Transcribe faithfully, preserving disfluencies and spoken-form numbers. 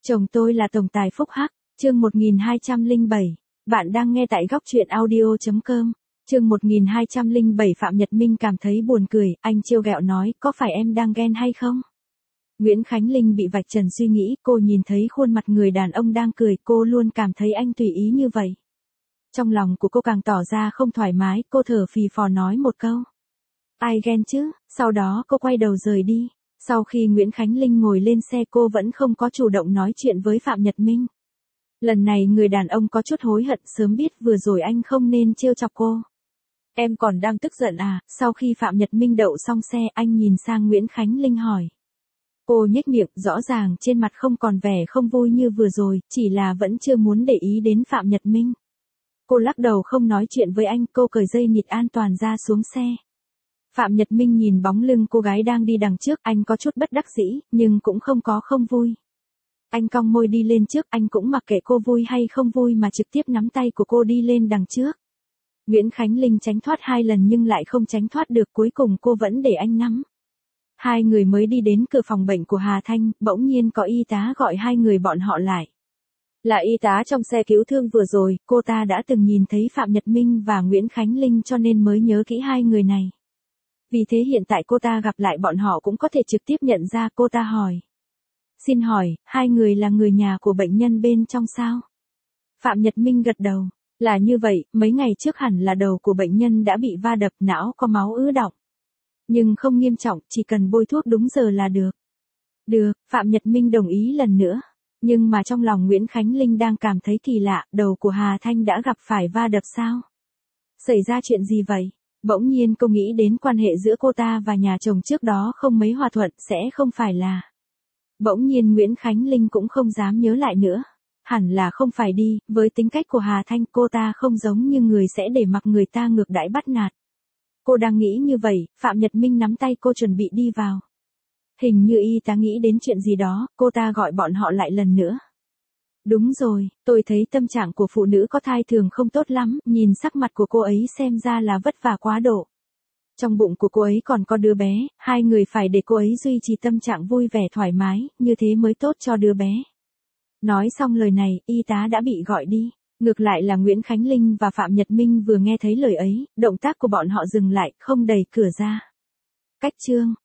Chồng tôi là tổng tài phúc hắc, chương một nghìn hai trăm lẻ bảy. Bạn đang nghe tại góc truyện audio chấm com. Chương một nghìn hai trăm lẻ bảy. Phạm Nhật Minh cảm thấy buồn cười, anh trêu ghẹo nói, có phải em đang ghen hay không? Nguyễn Khánh Linh bị vạch trần suy nghĩ, cô nhìn thấy khuôn mặt người đàn ông đang cười, cô luôn cảm thấy anh tùy ý như vậy. Trong lòng của cô càng tỏ ra không thoải mái, cô thở phì phò nói một câu. Ai ghen chứ, sau đó cô quay đầu rời đi. Sau khi Nguyễn Khánh Linh ngồi lên xe cô vẫn không có chủ động nói chuyện với Phạm Nhật Minh. Lần này người đàn ông có chút hối hận, sớm biết vừa rồi anh không nên trêu chọc cô. Em còn đang tức giận à? Sau khi Phạm Nhật Minh đậu xong xe anh nhìn sang Nguyễn Khánh Linh hỏi. Cô nhếch miệng, rõ ràng trên mặt không còn vẻ không vui như vừa rồi, chỉ là vẫn chưa muốn để ý đến Phạm Nhật Minh. Cô lắc đầu không nói chuyện với anh, cô cởi dây nịt an toàn ra xuống xe. Phạm Nhật Minh nhìn bóng lưng cô gái đang đi đằng trước, anh có chút bất đắc dĩ, nhưng cũng không có không vui. Anh cong môi đi lên trước, anh cũng mặc kệ cô vui hay không vui mà trực tiếp nắm tay của cô đi lên đằng trước. Nguyễn Khánh Linh tránh thoát hai lần nhưng lại không tránh thoát được, cuối cùng cô vẫn để anh nắm. Hai người mới đi đến cửa phòng bệnh của Hà Thanh, bỗng nhiên có y tá gọi hai người bọn họ lại. Là y tá trong xe cứu thương vừa rồi, cô ta đã từng nhìn thấy Phạm Nhật Minh và Nguyễn Khánh Linh cho nên mới nhớ kỹ hai người này. Vì thế hiện tại cô ta gặp lại bọn họ cũng có thể trực tiếp nhận ra. Cô ta hỏi. Xin hỏi, hai người là người nhà của bệnh nhân bên trong sao? Phạm Nhật Minh gật đầu. Là như vậy, mấy ngày trước hẳn là đầu của bệnh nhân đã bị va đập, não có máu ứ đọng. Nhưng không nghiêm trọng, chỉ cần bôi thuốc đúng giờ là được. Được, Phạm Nhật Minh đồng ý lần nữa. Nhưng mà trong lòng Nguyễn Khánh Linh đang cảm thấy kỳ lạ, đầu của Hà Thanh đã gặp phải va đập sao? Xảy ra chuyện gì vậy? Bỗng nhiên cô nghĩ đến quan hệ giữa cô ta và nhà chồng trước đó không mấy hòa thuận, sẽ không phải là... Bỗng nhiên Nguyễn Khánh Linh cũng không dám nhớ lại nữa. Hẳn là không phải đi, với tính cách của Hà Thanh cô ta không giống như người sẽ để mặc người ta ngược đãi bắt nạt. Cô đang nghĩ như vậy, Phạm Nhật Minh nắm tay cô chuẩn bị đi vào. Hình như y tá nghĩ đến chuyện gì đó, cô ta gọi bọn họ lại lần nữa. Đúng rồi, tôi thấy tâm trạng của phụ nữ có thai thường không tốt lắm, nhìn sắc mặt của cô ấy xem ra là vất vả quá độ. Trong bụng của cô ấy còn có đứa bé, hai người phải để cô ấy duy trì tâm trạng vui vẻ thoải mái, như thế mới tốt cho đứa bé. Nói xong lời này, y tá đã bị gọi đi. Ngược lại là Nguyễn Khánh Linh và Phạm Nhật Minh vừa nghe thấy lời ấy, động tác của bọn họ dừng lại, không đẩy cửa ra. Cách chương,